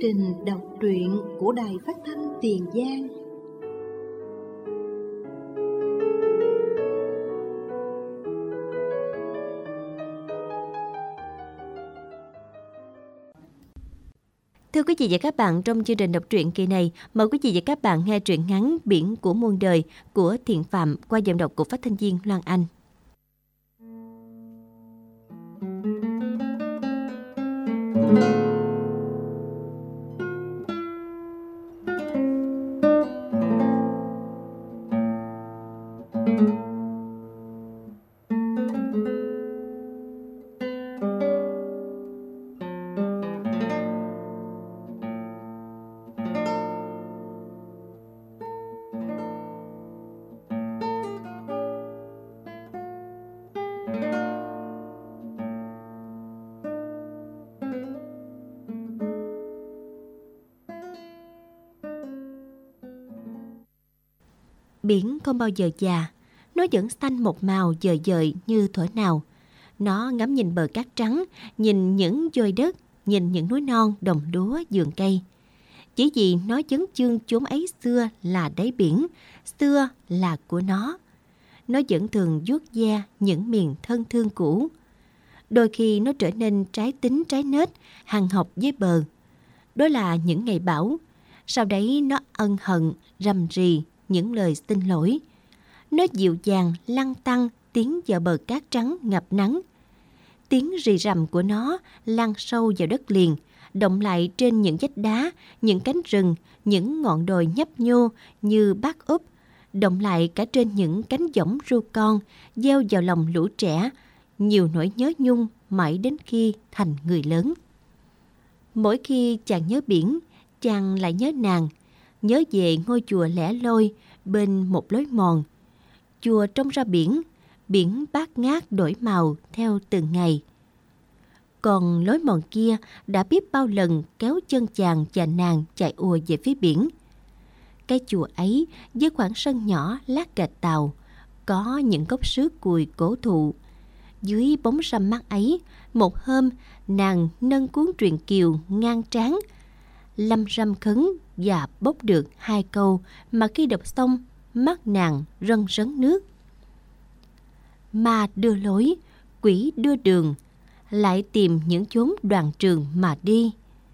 trình đọc truyện của Đài Phát thanh Tiền Giang. Thưa quý vị và các bạn, trong chương trình đọc truyện kỳ này, mời quý vị và các bạn nghe truyện ngắn Biển của muôn đời của Thiện Phạm qua giọng đọc của phát thanh viên Loan Anh. Biển không bao giờ già, nó vẫn xanh một màu dời dời như thuở nào. Nó ngắm nhìn bờ cát trắng, nhìn những dôi đất, nhìn những núi non, đồng lúa, vườn cây. Chỉ vì nó chấn chương chốn ấy xưa là đáy biển, xưa là của nó. Nó vẫn thường vuốt ve những miền thân thương cũ. Đôi khi nó trở nên trái tính trái nết, hằn học với bờ. Đó là những ngày bão. Sau đấy nó ân hận, rầm rì những lời xin lỗi. Nó dịu dàng lăn tăn tiến vào bờ cát trắng ngập nắng. Tiếng rì rầm của nó lan sâu vào đất liền, động lại trên những vách đá, những cánh rừng, những ngọn đồi nhấp nhô như bát úp, động lại cả trên những cánh võng ru con, gieo vào lòng lũ trẻ, nhiều nỗi nhớ nhung mãi đến khi thành người lớn. Mỗi khi chàng nhớ biển, chàng lại nhớ nàng, nhớ về ngôi chùa lẻ loi bên một lối mòn. Chùa trông ra biển, biển bát ngát đổi màu theo từng ngày. Còn lối mòn kia đã biết bao lần kéo chân chàng và nàng chạy ùa về phía biển. Cái chùa ấy với khoảng sân nhỏ lát gạch tàu, có những gốc sứ cùi cổ thụ. Dưới bóng râm mát ấy, một hôm nàng nâng cuốn truyện kiều ngang trán, lâm râm khấn và bốc được 2 câu mà khi đọc xong, mắt nàng rân rấn nước. Ma đưa lối, quỷ đưa đường, lại tìm những chốn đoàn trường mà đi.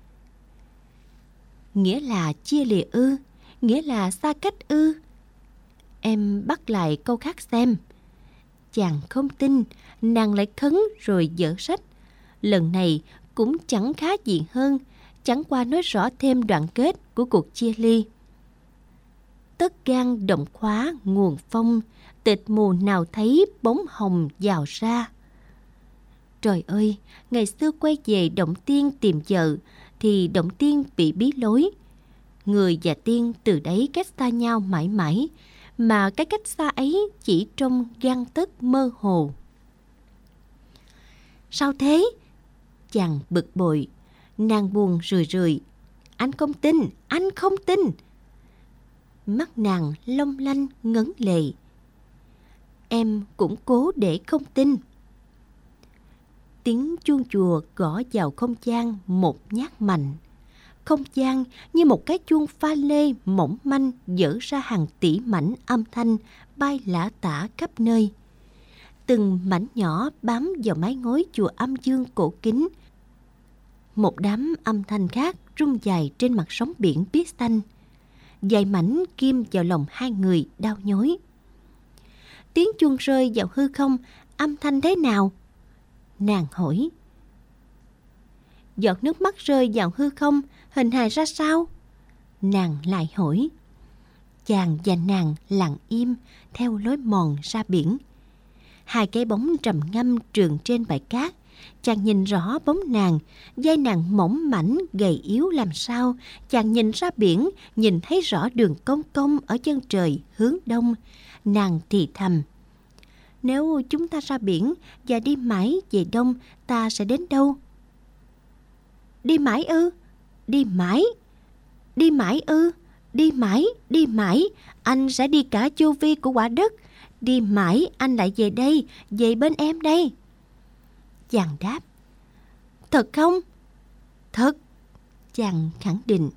Nghĩa là chia lìa ư? Nghĩa là xa cách ư? Em bắt lại câu khác xem. Chàng không tin, nàng lại khấn rồi dở sách. Lần này cũng chẳng khá gì hơn, chẳng qua nói rõ thêm đoạn kết của cuộc chia ly. Tất gan động khóa nguồn phong, tịch mù nào thấy bóng hồng dào ra. Trời ơi, ngày xưa quay về Động Tiên tìm vợ thì Động Tiên bị bí lối. Người và tiên từ đấy cách xa nhau mãi mãi, mà cái cách xa ấy chỉ trong gang tấc mơ hồ. Sao thế? Chàng bực bội, nàng buồn rười rười. Anh không tin, anh không tin. Mắt nàng long lanh ngấn lệ. Em cũng cố để không tin. Tiếng chuông chùa gõ vào không gian một nhát mạnh. Không gian như một cái chuông pha lê mỏng manh dở ra hàng tỷ mảnh âm thanh bay lả tả khắp nơi. Từng mảnh nhỏ bám vào mái ngói chùa Âm Dương cổ kính. Một đám âm thanh khác rung dài trên mặt sóng biển biếc xanh. Vài mảnh kim vào lòng hai người đau nhói. Tiếng chuông rơi vào hư không, âm thanh thế nào? Nàng hỏi. Giọt nước mắt rơi vào hư không, hình hài ra sao? Nàng lại hỏi. Chàng và nàng lặng im theo lối mòn ra biển. 2 cái bóng trầm ngâm trườn trên bãi cát. Chàng nhìn rõ bóng nàng, vai nàng mỏng mảnh gầy yếu làm sao. Chàng nhìn ra biển, nhìn thấy rõ đường cong cong ở chân trời hướng đông. Nàng thì thầm. Nếu chúng ta ra biển và đi mãi về đông, ta sẽ đến đâu? Đi mãi ư? Đi mãi. Đi mãi ư? Đi mãi, đi mãi. Anh sẽ đi cả chu vi của quả đất. Đi mãi anh lại về đây, về bên em đây. Chàng đáp. Thật không? Thật. chàng khẳng định.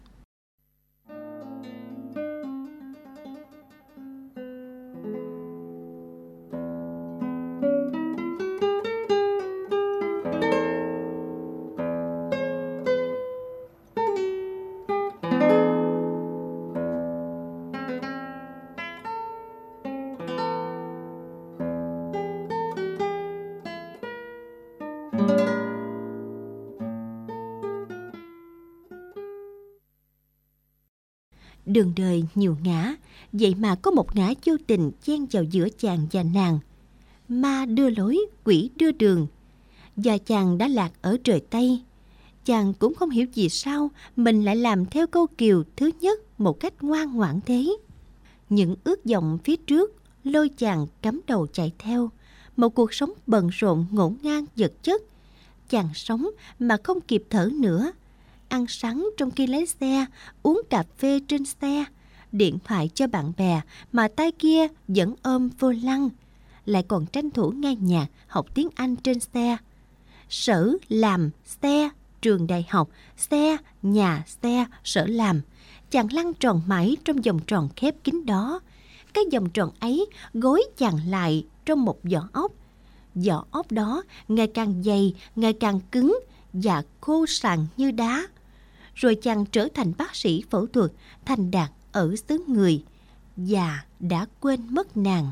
Đường đời nhiều ngã, vậy mà có một ngã vô tình chen vào giữa chàng và nàng. Ma đưa lối, quỷ đưa đường. Và chàng đã lạc ở trời Tây. Chàng cũng không hiểu vì sao mình lại làm theo câu kiều thứ nhất một cách ngoan ngoãn thế. Những ước vọng phía trước lôi chàng cắm đầu chạy theo. Một cuộc sống bận rộn ngổn ngang vật chất. Chàng sống mà không kịp thở nữa. Ăn sáng trong khi lái xe, uống cà phê trên xe, điện thoại cho bạn bè mà tay kia vẫn ôm vô lăng, lại còn tranh thủ nghe nhạc, học tiếng Anh trên xe. Sở, làm, xe, trường đại học, xe, nhà, xe, sở làm. Chàng lăn tròn mãi trong vòng tròn khép kín đó. Cái vòng tròn ấy gối chàng lại trong một vỏ ốc. Vỏ ốc đó ngày càng dày, ngày càng cứng và khô sàn như đá. Rồi chàng trở thành bác sĩ phẫu thuật thành đạt ở xứ người và đã quên mất nàng.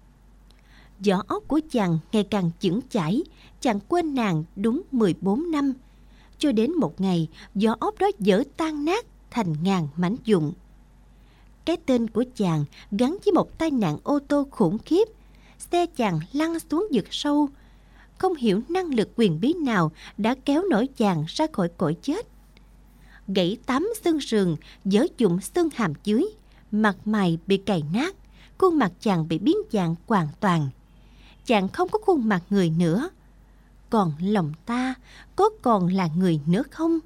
Vỏ ốc của chàng ngày càng chững chãi, chàng quên nàng đúng 14 năm. Cho đến một ngày, vỏ ốc đó vỡ tan nát thành ngàn mảnh vụn. Cái tên của chàng gắn với một tai nạn ô tô khủng khiếp. Xe chàng lăn xuống vực sâu. Không hiểu năng lực quyền bí nào đã kéo nổi chàng ra khỏi cõi chết. Gãy 8 xương sườn, vỡ vụn xương hàm dưới, mặt mày bị cày nát, khuôn mặt chàng bị biến dạng hoàn toàn. Chàng không có khuôn mặt người nữa. Còn lòng ta có còn là người nữa không?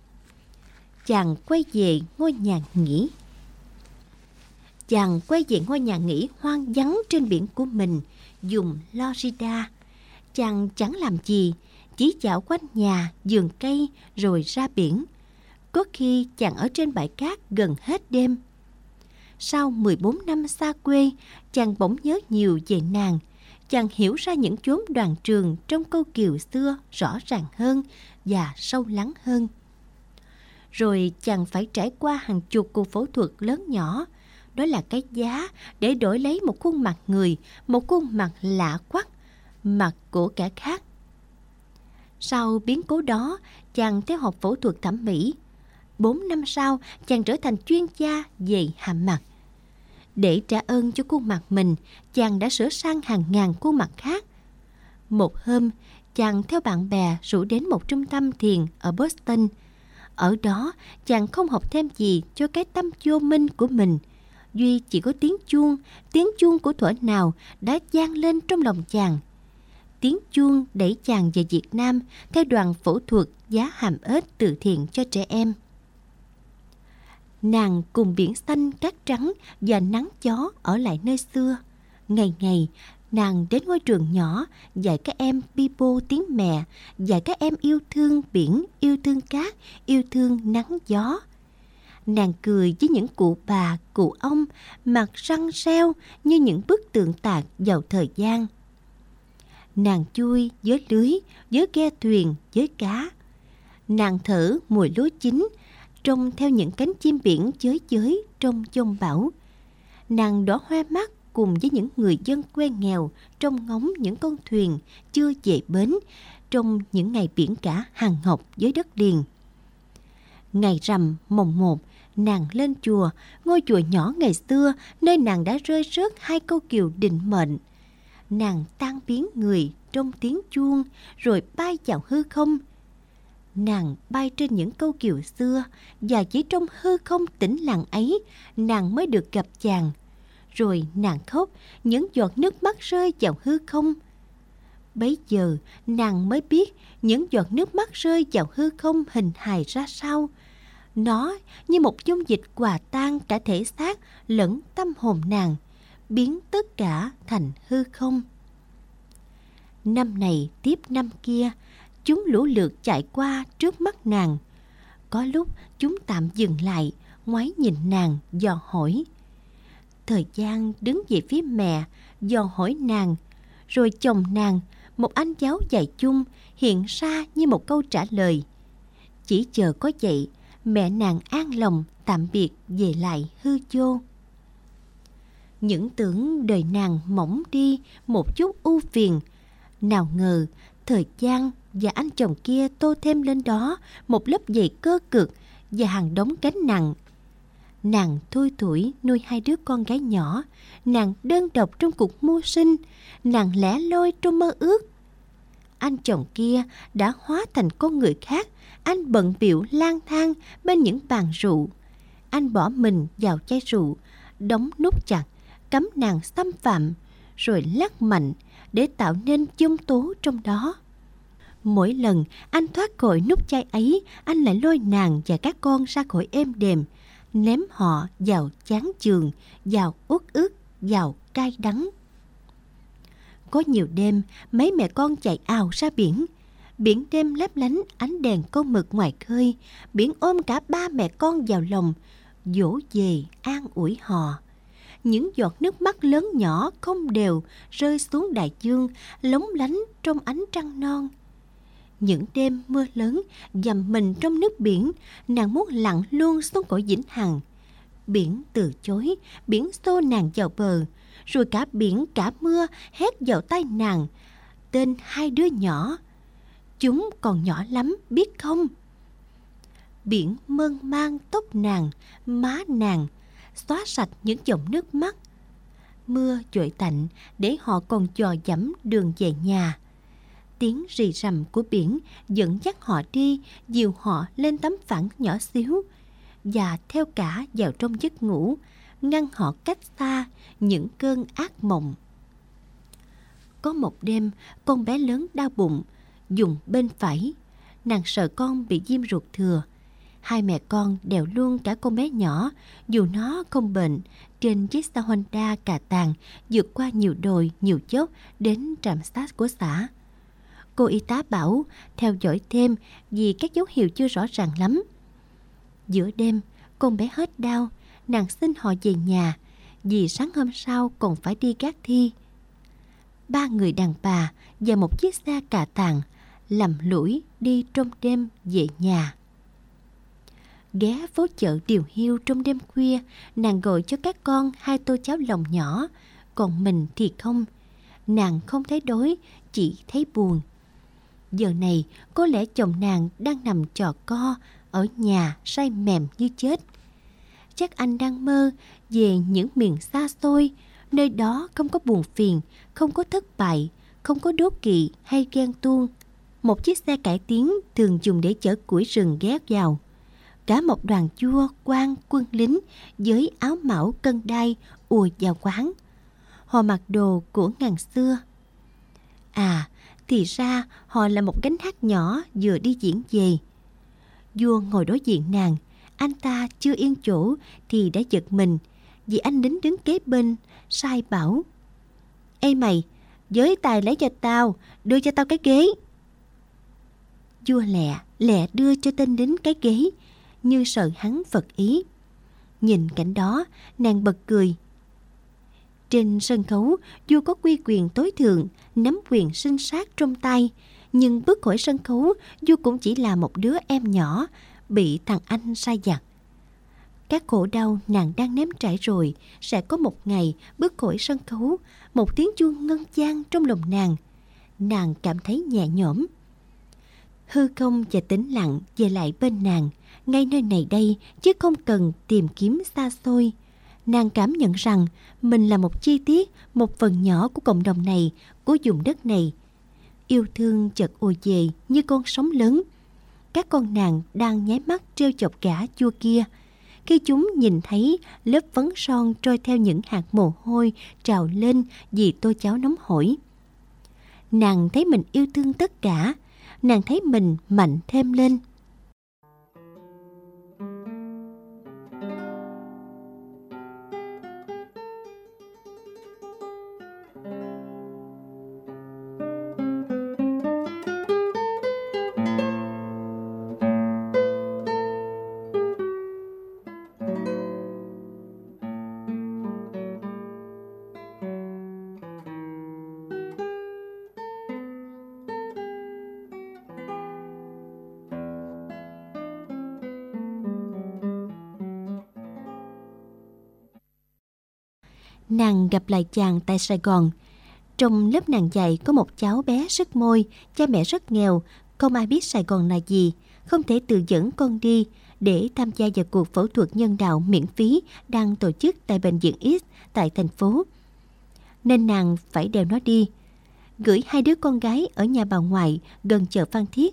Chàng quay về ngôi nhà nghỉ. Chàng quay về ngôi nhà nghỉ hoang vắng trên biển của mình, vùng Florida. Chàng chẳng làm gì, chỉ dạo quanh nhà, vườn cây rồi ra biển. Có khi chàng ở trên bãi cát gần hết đêm. Sau 14 năm xa quê, chàng bỗng nhớ nhiều về nàng. Chàng hiểu ra những chốn đoàn trường trong câu kiều xưa rõ ràng hơn và sâu lắng hơn. Rồi chàng phải trải qua hàng chục cuộc phẫu thuật lớn nhỏ. Đó là cái giá để đổi lấy một khuôn mặt người, một khuôn mặt lạ quắc, mặt của kẻ khác. Sau biến cố đó, chàng theo học phẫu thuật thẩm mỹ. 4 năm sau, chàng trở thành chuyên gia về hàm mặt. Để trả ơn cho khuôn mặt mình, chàng đã sửa sang hàng ngàn khuôn mặt khác. Một hôm, chàng theo bạn bè rủ đến một trung tâm thiền ở Boston. Ở đó, chàng không học thêm gì cho cái tâm vô minh của mình. Duy chỉ có tiếng chuông của thuở nào đã vang lên trong lòng chàng. Tiếng chuông đẩy chàng về Việt Nam theo đoàn phẫu thuật giá hàm ếch từ thiện cho trẻ em. Nàng cùng biển xanh cát trắng và nắng gió ở lại nơi xưa. Ngày ngày, nàng đến ngôi trường nhỏ dạy các em pipo tiếng mẹ, dạy các em yêu thương biển, yêu thương cát, yêu thương nắng gió. Nàng cười với những cụ bà, cụ ông, mặt răng reo như những bức tượng tạc vào thời gian. Nàng chui với lưới, với ghe thuyền, với cá. Nàng thở mùi lúa chín, trông theo những cánh chim biển chới chới trong giông bão. Nàng đỏ hoe mắt cùng với những người dân quê nghèo trông ngóng những con thuyền chưa về bến trong những ngày biển cả hàng ngọc với đất liền. Ngày rằm mồng 1, nàng lên chùa, ngôi chùa nhỏ ngày xưa nơi nàng đã rơi rớt 2 câu kiều định mệnh. Nàng tan biến người trong tiếng chuông rồi bay vào hư không. Nàng bay trên những câu kiều xưa và chỉ trong hư không tĩnh lặng ấy nàng mới được gặp chàng. Rồi nàng khóc, những giọt nước mắt rơi vào hư không. Bấy giờ nàng mới biết những giọt nước mắt rơi vào hư không hình hài ra sao. Nó như một dung dịch hòa tan cả thể xác lẫn tâm hồn nàng, biến tất cả thành hư không. Năm này tiếp năm kia, chúng lũ lượt chạy qua trước mắt nàng. có lúc chúng tạm dừng lại, ngoái nhìn nàng, dò hỏi. Thời gian đứng về phía mẹ, dò hỏi nàng. Rồi chồng nàng, một anh cháu dạy chung, hiện ra như một câu trả lời. Chỉ chờ có vậy, mẹ nàng an lòng tạm biệt về lại hư vô. Những tưởng đời nàng mỏng đi một chút ưu phiền, nào ngờ thời gian và anh chồng kia tô thêm lên đó một lớp dày cơ cực và hàng đống gánh nặng. Nàng thui thủi nuôi 2 đứa con gái nhỏ, nàng đơn độc trong cuộc mưu sinh, nàng lẻ loi trong mơ ước. Anh chồng kia đã hóa thành con người khác, anh bận bịu lang thang bên những bàn rượu. Anh bỏ mình vào chai rượu, đóng nút chặt, cấm nàng xâm phạm, rồi lắc mạnh để tạo nên dông tố trong đó. Mỗi lần anh thoát khỏi nút chai ấy, anh lại lôi nàng và các con ra khỏi êm đềm, ném họ vào chán chường, vào uất ức, vào cay đắng. Có nhiều đêm, mấy mẹ con chạy ào ra biển. Biển đêm lấp lánh ánh đèn câu mực ngoài khơi. Biển ôm cả 3 mẹ con vào lòng, dỗ về an ủi họ. Những giọt nước mắt lớn nhỏ không đều rơi xuống đại dương, lóng lánh trong ánh trăng non. Những đêm mưa lớn, dầm mình trong nước biển, nàng muốn lặn luôn xuống cõi vĩnh hằng. Biển từ chối, biển xô nàng vào bờ, rồi cả biển cả mưa hét vào tai nàng tên 2 đứa nhỏ. Chúng còn nhỏ lắm biết không? Biển mơn man tóc nàng, má nàng, xóa sạch những dòng nước mắt. Mưa dội tạnh để họ còn dò dẫm đường về nhà. Tiếng rì rầm của biển dẫn dắt họ đi, dìu họ lên tấm phẳng nhỏ xíu và theo cả vào trong giấc ngủ, ngăn họ cách xa những cơn ác mộng. Có một đêm, con bé lớn đau bụng, dùng bên phải. Nàng sợ con bị viêm ruột thừa. 2 mẹ con đèo luôn cả con bé nhỏ, dù nó không bệnh, trên chiếc xe Honda cà tàng, vượt qua nhiều đồi, nhiều dốc đến trạm SAT của xã. Cô y tá bảo theo dõi thêm vì các dấu hiệu chưa rõ ràng lắm. Giữa đêm, con bé hết đau, nàng xin họ về nhà vì sáng hôm sau còn phải đi gác thi. 3 người đàn bà và một chiếc xe cà tàng lầm lũi đi trong đêm về nhà. Ghé phố chợ Điều Hiu trong đêm khuya, nàng gọi cho các con 2 tô cháo lòng nhỏ, còn mình thì không. Nàng không thấy đói, chỉ thấy buồn. Giờ này có lẽ chồng nàng đang nằm trò co ở nhà say mềm như chết. Chắc anh đang mơ về những miền xa xôi, nơi đó không có buồn phiền, không có thất bại, không có đố kỵ hay ghen tuông. Một chiếc xe cải tiến thường dùng để chở củi rừng ghé vào. Cả một đoàn vua, quan, quân lính với áo mão cân đai ùa vào quán. Họ mặc đồ của ngàn xưa. À, thì ra họ là một gánh hát nhỏ vừa đi diễn về. Vua ngồi đối diện nàng. Anh ta chưa yên chỗ thì đã giật mình, vì anh lính đứng kế bên sai bảo: "Ê mày, giới tài lấy cho tao, đưa cho tao cái ghế." Vua lẹ lẹ đưa cho tên lính cái ghế, như sợ hắn phật ý. Nhìn cảnh đó, nàng bật cười. Trên sân khấu, vua có uy quyền tối thượng, nắm quyền sinh sát trong tay. Nhưng bước khỏi sân khấu, vua cũng chỉ là một đứa em nhỏ, bị thằng anh sai vặt. Các khổ đau nàng đang nếm trải rồi, sẽ có một ngày bước khỏi sân khấu, một tiếng chuông ngân vang trong lòng nàng. Nàng cảm thấy nhẹ nhõm. Hư không và tĩnh lặng về lại bên nàng, ngay nơi này đây, chứ không cần tìm kiếm xa xôi. Nàng cảm nhận rằng mình là một chi tiết, một phần nhỏ của cộng đồng này, của vùng đất này. Yêu thương chợt ùa về như con sóng lớn. Các con nàng đang nháy mắt trêu chọc gã vua kia. Khi chúng nhìn thấy lớp phấn son trôi theo những hạt mồ hôi trào lên vì tô cháo nóng hổi, nàng thấy mình yêu thương tất cả. Nàng thấy mình mạnh thêm lên. Nàng gặp lại chàng tại Sài Gòn. Trong lớp nàng dạy có một cháu bé sức môi, cha mẹ rất nghèo, không ai biết Sài Gòn là gì, không thể tự dẫn con đi để tham gia vào cuộc phẫu thuật nhân đạo miễn phí đang tổ chức tại Bệnh viện X tại thành phố. Nên nàng phải đeo nó đi, gửi 2 đứa con gái ở nhà bà ngoại gần chợ Phan Thiết.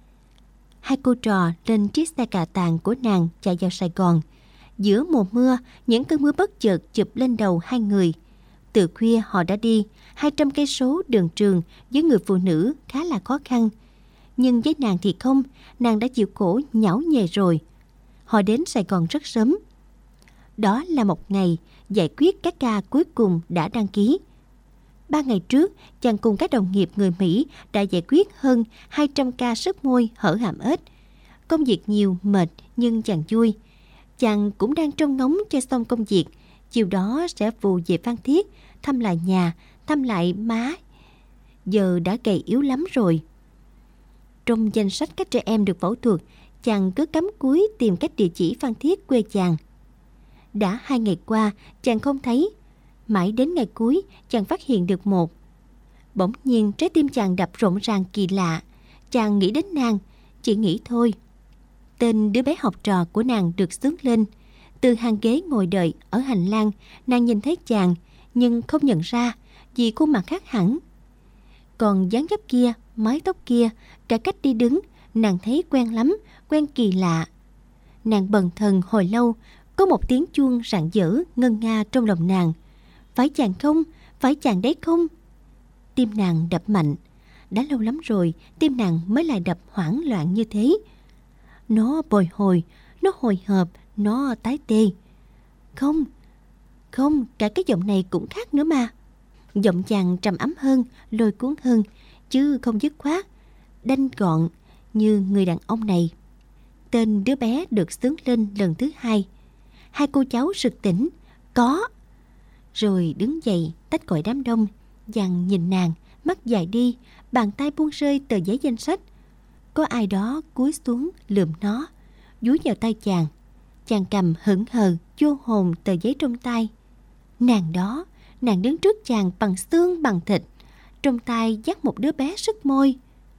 2 cô trò lên chiếc xe cà tàng của nàng chạy vào Sài Gòn. Giữa mùa mưa, những cơn mưa bất chợt chụp lên đầu 2 người. Từ khuya họ đã đi 200 cây số đường trường với người phụ nữ khá là khó khăn. Nhưng với nàng thì không, nàng đã chịu khổ nhão nhề rồi. Họ đến Sài Gòn rất sớm. Đó là một ngày giải quyết các ca cuối cùng đã đăng ký. 3 ngày trước, chàng cùng các đồng nghiệp người Mỹ đã giải quyết hơn 200 ca sức môi hở hàm ếch. Công việc nhiều, mệt nhưng chàng vui. Chàng cũng đang trông ngóng cho xong công việc, chiều đó sẽ vụ về Phan Thiết, thăm lại nhà, thăm lại má. Giờ đã gầy yếu lắm rồi. Trong danh sách các trẻ em được phẫu thuật, chàng cứ cắm cúi tìm các địa chỉ Phan Thiết quê chàng. Đã 2 ngày qua, chàng không thấy. Mãi đến ngày cuối, chàng phát hiện được một. Bỗng nhiên trái tim chàng đập rộn ràng kỳ lạ. Chàng nghĩ đến nàng, chỉ nghĩ thôi. Tên đứa bé học trò của nàng được xướng lên. Từ hàng ghế ngồi đợi ở hành lang, nàng nhìn thấy chàng, nhưng không nhận ra vì khuôn mặt khác hẳn. Còn dáng dấp kia, mái tóc kia, cả cách đi đứng, nàng thấy quen lắm, quen kỳ lạ. Nàng bần thần hồi lâu, có một tiếng chuông rạng rỡ ngân nga trong lòng nàng. Phải chàng không? Phải chàng đấy không? Tim nàng đập mạnh. Đã lâu lắm rồi, tim nàng mới lại đập hoảng loạn như thế. Nó bồi hồi, nó hồi hộp, nó tái tê. Không, không, cả cái giọng này cũng khác nữa mà. Giọng chàng trầm ấm hơn, lôi cuốn hơn, chứ không dứt khoát, đanh gọn như người đàn ông này. Tên đứa bé được xướng lên lần thứ 2. 2 cô cháu sực tỉnh. Có. Rồi đứng dậy tách khỏi đám đông. Chàng nhìn nàng, mắt dài đi, bàn tay buông rơi tờ giấy danh sách. Có ai đó cúi xuống lườm nó, dúi vào tay chàng. Chàng cầm hững hờ vô hồn tờ giấy trong tay. Nàng đó, nàng đứng trước chàng bằng xương bằng thịt, trong tay dắt một đứa bé sức môi.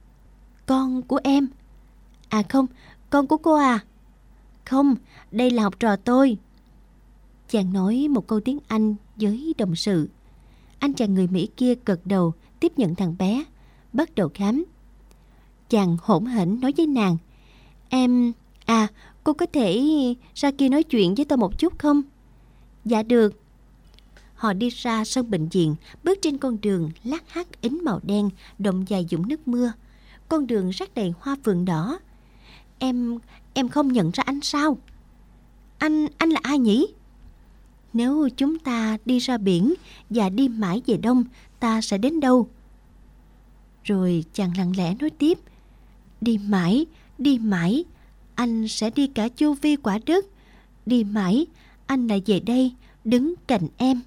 Con của em. À không, con của cô à? Không, đây là học trò tôi. Chàng nói một câu tiếng Anh với đồng sự. Anh chàng người Mỹ kia gật đầu tiếp nhận thằng bé, bắt đầu khám. Chàng hỗn hển nói với nàng. Cô có thể ra kia nói chuyện với tôi một chút không? Dạ được. Họ đi ra sân bệnh viện, bước trên con đường lát hắt ính màu đen, đọng dài dũng nước mưa. Con đường rắc đầy hoa phượng đỏ. Em không nhận ra anh sao? Anh là ai nhỉ? Nếu chúng ta đi ra biển và đi mãi về đông, ta sẽ đến đâu? Rồi chàng lặng lẽ nói tiếp. Đi mãi, anh sẽ đi cả chu vi quả đất. Đi mãi, anh lại về đây, đứng cạnh em.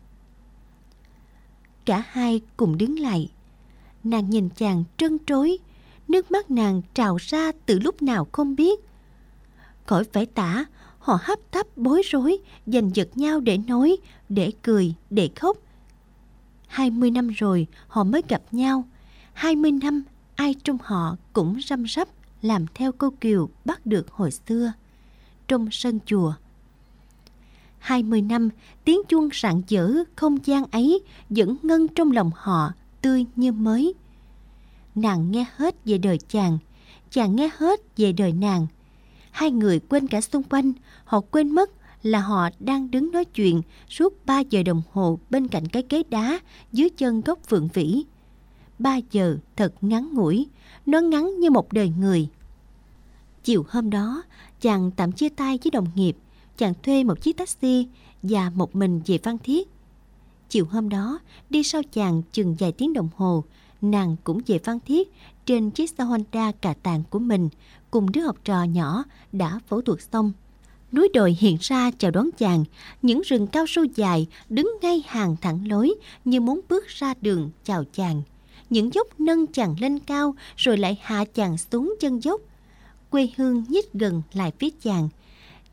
Cả hai cùng đứng lại. Nàng nhìn chàng trân trối, nước mắt nàng trào ra từ lúc nào không biết. Khỏi phải tả, họ hấp tấp bối rối, giành giật nhau để nói, để cười, để khóc. 20 năm rồi họ mới gặp nhau. 20 năm ai trong họ cũng răm rắp làm theo câu kiều bắt được hồi xưa trong sân chùa. 20 năm tiếng chuông rạng rỡ không gian ấy vẫn ngân trong lòng họ, tươi như mới. Nàng nghe hết về đời chàng, chàng nghe hết về đời nàng. Hai người quên cả xung quanh, họ quên mất là họ đang đứng nói chuyện suốt 3 giờ đồng hồ bên cạnh cái ghế đá dưới chân gốc phượng vĩ. 3 giờ thật ngắn ngủi, nó ngắn như một đời người. Chiều hôm đó, chàng tạm chia tay với đồng nghiệp, chàng thuê một chiếc taxi và một mình về Phan Thiết. Chiều hôm đó, đi sau chàng chừng vài tiếng đồng hồ, nàng cũng về Phan Thiết trên chiếc xe Honda cà tàng của mình, cùng đứa học trò nhỏ đã phẫu thuật xong. Núi đồi hiện ra chào đón chàng, những rừng cao su dài đứng ngay hàng thẳng lối như muốn bước ra đường chào chàng. Những dốc nâng chàng lên cao rồi lại hạ chàng xuống chân dốc. Quê hương nhích gần lại phía chàng.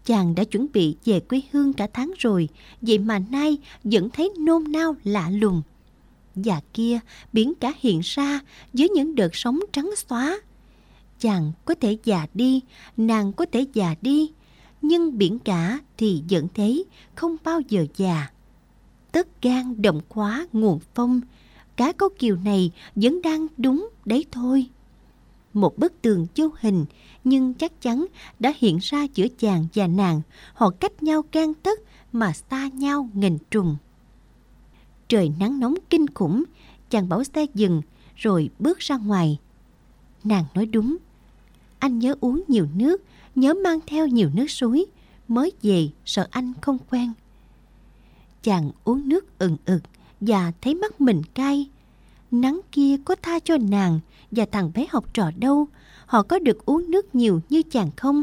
Chàng đã chuẩn bị về quê hương cả tháng rồi, vậy mà nay vẫn thấy nôn nao lạ lùng. Và kia, biển cả hiện ra dưới những đợt sóng trắng xóa. Chàng có thể già đi, nàng có thể già đi, nhưng biển cả thì vẫn thế, không bao giờ già. Tất gan động khóa nguồn phong, cả câu kiều này vẫn đang đúng đấy thôi. Một bức tường vô hình nhưng chắc chắn đã hiện ra giữa chàng và nàng. Họ cách nhau gang tấc mà xa nhau nghìn trùng. Trời nắng nóng kinh khủng, chàng bảo xe dừng rồi bước ra ngoài. Nàng nói đúng, anh nhớ uống nhiều nước, nhớ mang theo nhiều nước suối, mới về sợ anh không quen. Chàng uống nước ừng ực và thấy mắt mình cay. Nắng kia có tha cho nàng và thằng bé học trò đâu, họ có được uống nước nhiều như chàng không?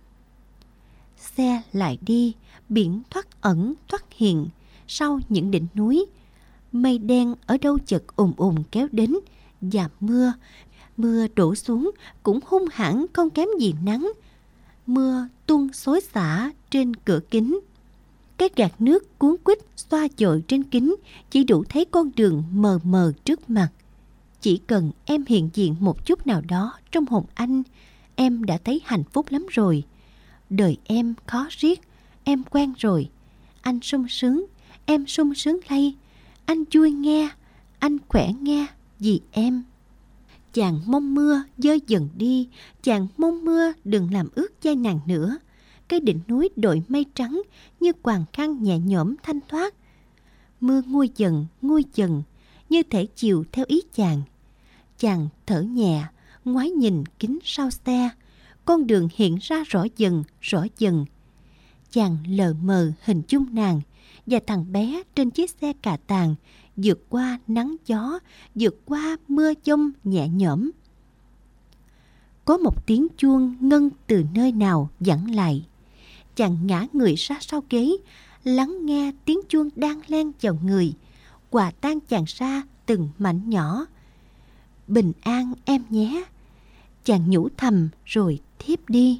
Xe lại đi, biển thoát ẩn thoát hiện sau những đỉnh núi. Mây đen ở đâu chợt ùn ùn kéo đến, và mưa đổ xuống cũng hung hãn không kém gì nắng. Mưa tuôn xối xả trên cửa kính. Cái gạt nước cuốn quýt xoa dội trên kính chỉ đủ thấy con đường mờ mờ trước mặt. Chỉ cần em hiện diện một chút nào đó trong hồn anh, em đã thấy hạnh phúc lắm rồi. Đời em khó riết, em quen rồi. Anh sung sướng, em sung sướng lây. Anh vui nghe, anh khỏe nghe vì em. Chàng mong mưa dơi dần đi, chàng mong mưa đừng làm ướt vai nàng nữa. Cái đỉnh núi đội mây trắng như quàng khăn nhẹ nhõm thanh thoát. Mưa nguôi dần, như thể chiều theo ý chàng. Chàng thở nhẹ, ngoái nhìn kính sau xe. Con đường hiện ra rõ dần. Chàng lờ mờ hình dung nàng và thằng bé trên chiếc xe cà tàng, vượt qua nắng gió, vượt qua mưa giông nhẹ nhõm. Có một tiếng chuông ngân từ nơi nào vẳng lại. Chàng ngã người ra sau ghế, lắng nghe tiếng chuông đang len vào người, hòa tan chàng ra từng mảnh nhỏ. Bình an em nhé, chàng nhủ thầm rồi thiếp đi.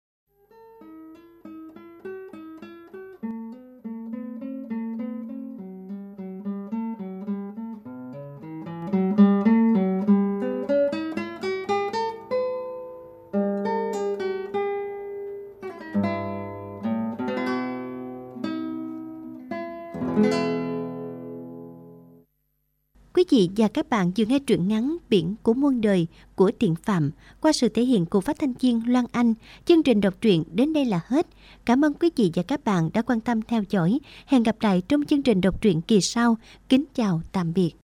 Quý vị và các bạn vừa nghe truyện ngắn Biển của muôn đời của Thiện Phạm qua sự thể hiện của phát thanh viên Loan Anh. Chương trình đọc truyện đến đây là hết. Cảm ơn quý vị và các bạn đã quan tâm theo dõi. Hẹn gặp lại trong chương trình đọc truyện kỳ sau. Kính chào tạm biệt.